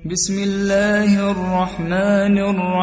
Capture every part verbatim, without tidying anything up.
بسم الله الرحمن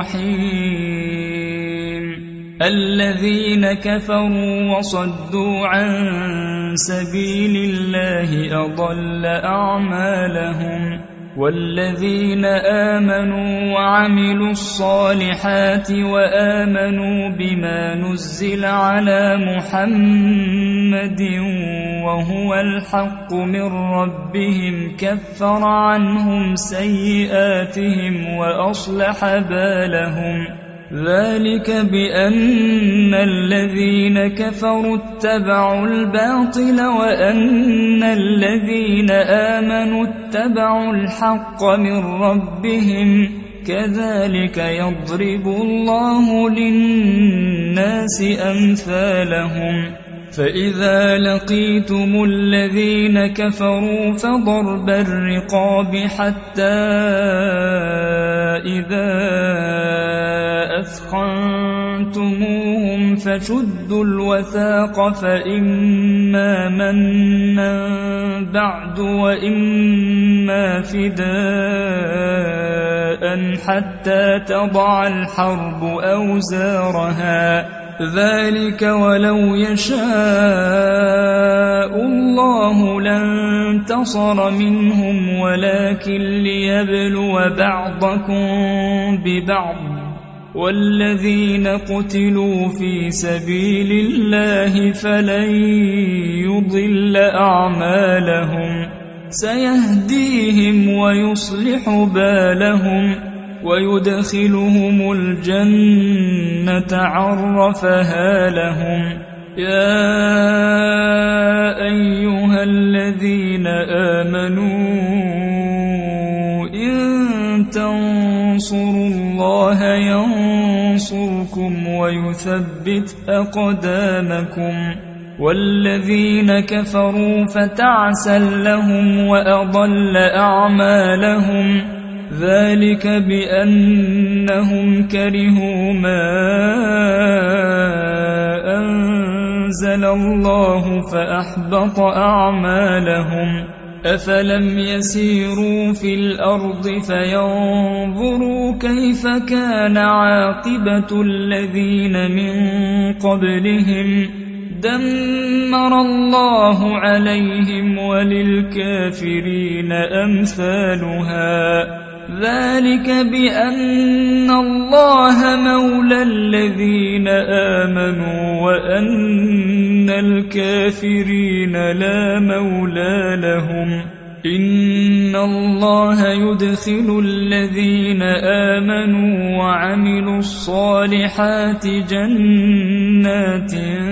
الرحيم الذين كفروا وصدوا عن سبيل الله أضل أعمالهم والذين آمنوا وعملوا الصالحات وآمنوا بما نزل على محمد وهو الحق من ربهم كفر عنهم سيئاتهم وأصلح بالهم ذلك بأن الذين كفروا اتبعوا الباطل وأن الذين آمنوا اتبعوا الحق من ربهم كذلك يضرب الله للناس أمثالهم فإذا لقيتم الذين كفروا فضرب الرقاب حتى إذا أثخنتموهم فشدوا الوثاق فإما منا بعد وإما فداء حتى تضع الحرب أوزارها ذلك ولو يشاء الله لانتصر منهم ولكن ليبلو بعضكم ببعض والذين قتلوا في سبيل الله فلن يضل أعمالهم سيهديهم ويصلح بالهم ويدخلهم الجنة عرفها لهم يا أيها الذين آمنوا إن تنصروا الله ينصركم ويثبت أقدامكم والذين كفروا فتعسا لهم وأضل أعمالهم ذلك بأنهم كرهوا ما أنزل الله فأحبط أعمالهم أفلم يسيروا في الأرض فينظروا كيف كان عاقبة الذين من قبلهم دمر الله عليهم وللكافرين أمثالها ذلك بأن الله مولى الذين آمنوا وأن الكافرين لا مولى لهم إن الله يدخل الذين آمنوا وعملوا الصالحات جنات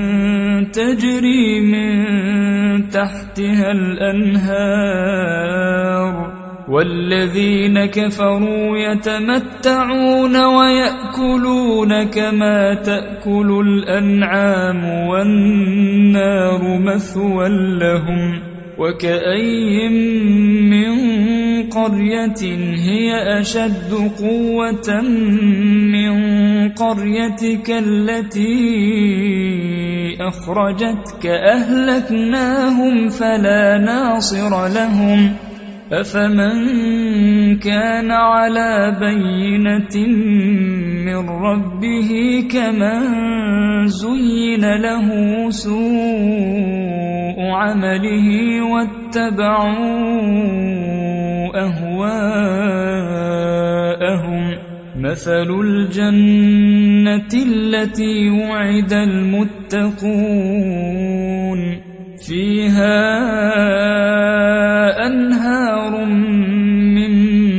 تجري من تحتها الأنهار والذين كفروا يتمتعون ويأكلون كما تأكل الأنعام والنار مثوى لهم وكأي من قرية هي أشد قوة من قريتك التي أخرجتك أهلكناهم فلا ناصر لهم أفمن كان على بينة من ربه كمن زين له سوء عمله واتبعوا أهواءهم مثل الجنة التي وعد المتقون فيها أنهار من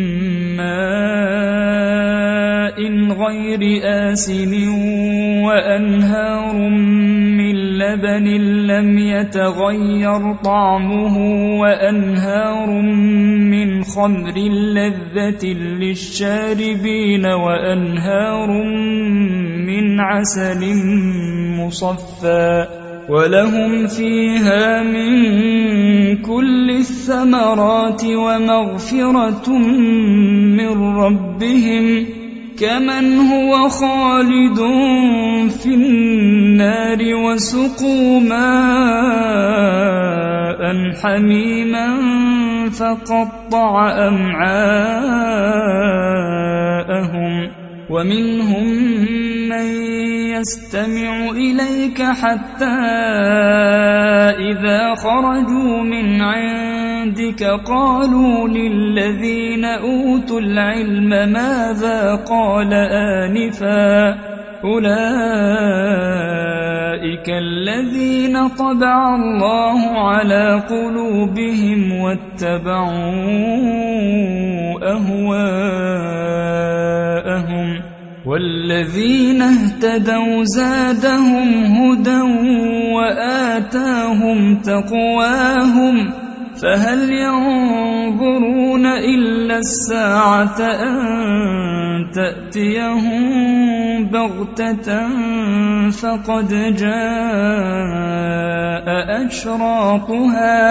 ماء غير آسن وأنهار من لبن لم يتغير طعمه وأنهار من خمر لذة للشاربين وأنهار من عسل مصفى ولهم فيها من كل الثمرات ومغفرة من ربهم كمن هو خالد في النار وسقوا ماء حميما فقطع أمعاءهم ومنهم من يستمع إليك حتى إذا خرجوا من عندك قالوا للذين أوتوا العلم ماذا قال آنفا أولئك الذين طبع الله على قلوبهم واتبعوا أهواءهم والذين اهتدوا زادهم هدى وآتاهم تقواهم فهل ينظرون إلا الساعة أن تأتيهم بغتة فقد جاء أشراطها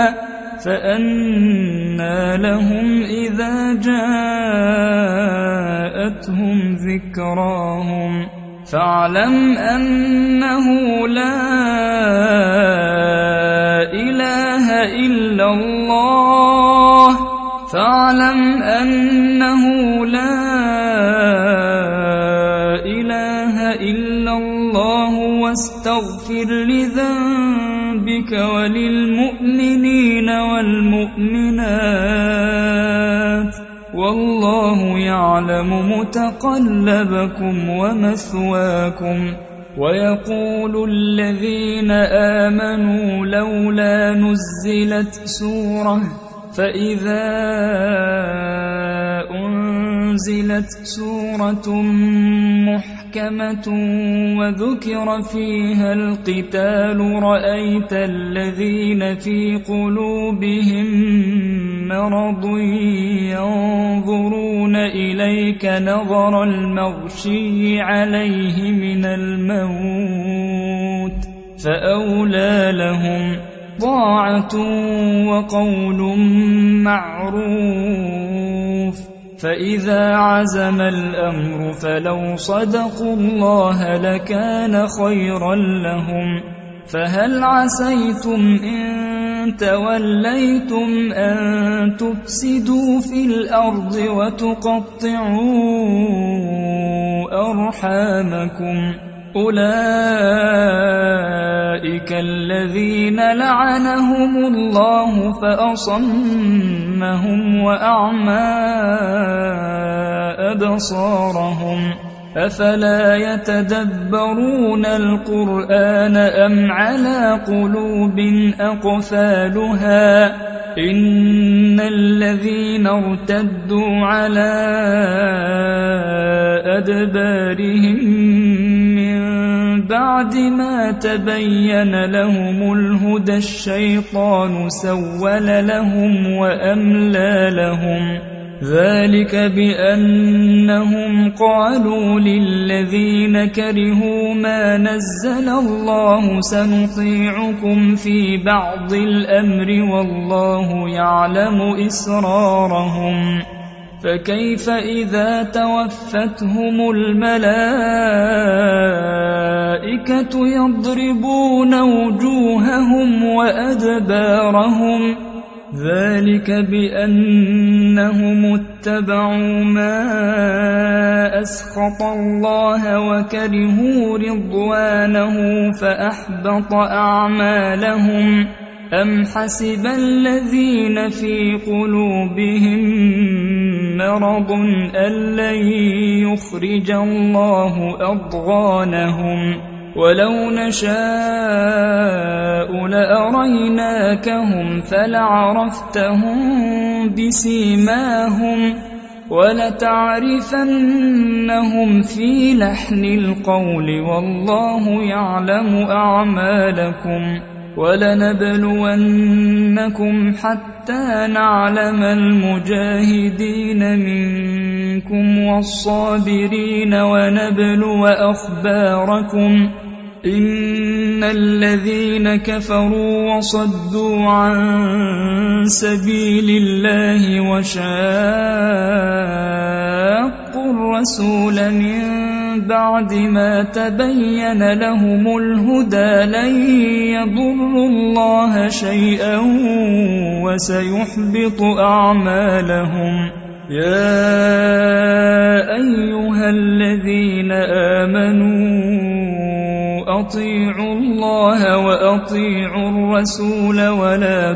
فأنى لهم إذا جاءتهم ذكراهم فاعلم أنه لا إله إلا الله فاعلم أنه لا إله إلا الله واستغفر لذنبك وللمؤمنين والمؤمنات والله يعلم متقلبكم ومثواكم ويقول الذين آمنوا لولا نزلت سورة فإذا أنزلت سورة محكمة وذكر فيها القتال رأيت الذين في قلوبهم مرض ينظرون إليك نظر المغشي عليه من الموت فأولى لهم طاعة وقول معروف فإذا عزم الأمر فلو صدقوا الله لكان خيرا لهم فهل عسيتم إن توليتم أن تفسدوا في الأرض وتقطعوا أرحامكم أولئك الذين لعنهم الله فأصمهم وأعمى أبصارهم أفلا يتدبرون القرآن أم على قلوب أقفالها إن الذين ارتدوا على أدبارهم بعد ما تبين لهم الهدى الشيطان سول لهم وأملى لهم ذلك بأنهم قالوا للذين كرهوا ما نزل الله سنطيعكم في بعض الأمر والله يعلم إسرارهم فكيف إذا توفتهم الملائكة يضربون وجوههم وأدبارهم ذلك بأنهم اتبعوا ما أسخط الله وكرهوا رضوانه فأحبط أعمالهم أم حسب الذين في قلوبهم مرض أن لن يخرج الله أضغانهم ولو نشاء لأريناكهم فلعرفتهم بسيماهم ولتعرفنهم في لحن القول والله يعلم أعمالكم ولنبلونكم حتى نعلم المجاهدين منكم والصابرين ونبلو أخباركم إن الذين كفروا وصدوا عن سبيل الله وشاقوا الرسول من بعد ما تبين لهم الهدى لن يضروا الله شيئا وسيحبط أعمالهم يا أيها الذين آمنوا أطيعوا الله وأطيعوا الرسول ولا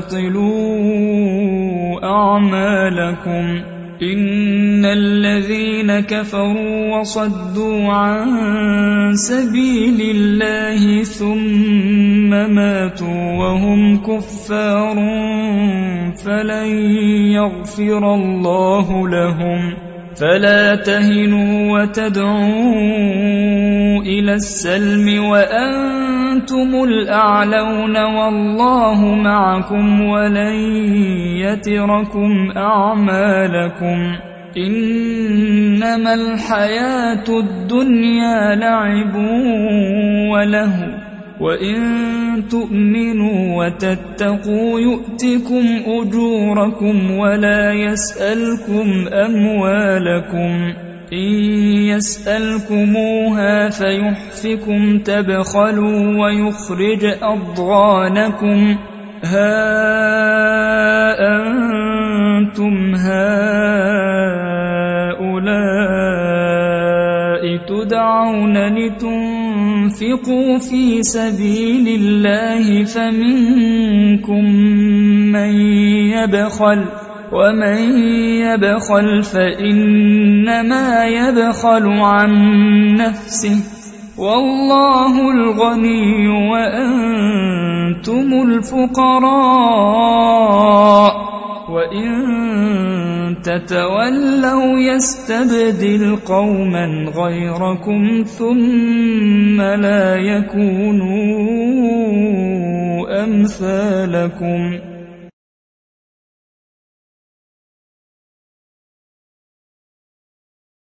تبطلوا أعمالكم إن الذين كفروا وصدوا عن سبيل الله ثم ماتوا وهم كفار فلن يغفر الله لهم فلا تهنوا وتدعوا إلى السلم وأنتم الأعلون والله معكم ولن يتركم أعمالكم إنما الحياة الدنيا لعب ولهو وإن تؤمنوا وتتقوا يؤتكم أجوركم ولا يسألكم أموالكم إن يسألكموها فيحفكم تبخلوا ويخرج أضغانكم ها أنتم هؤلاء تدعون لتنفقوا في سبيل الله فمنكم من يبخل ومن يبخل فإنما يبخل عن نفسه والله الغني وأنتم الفقراء وإن تتولوا يستبدل قوما غيركم ثم لا يكونوا أمثالكم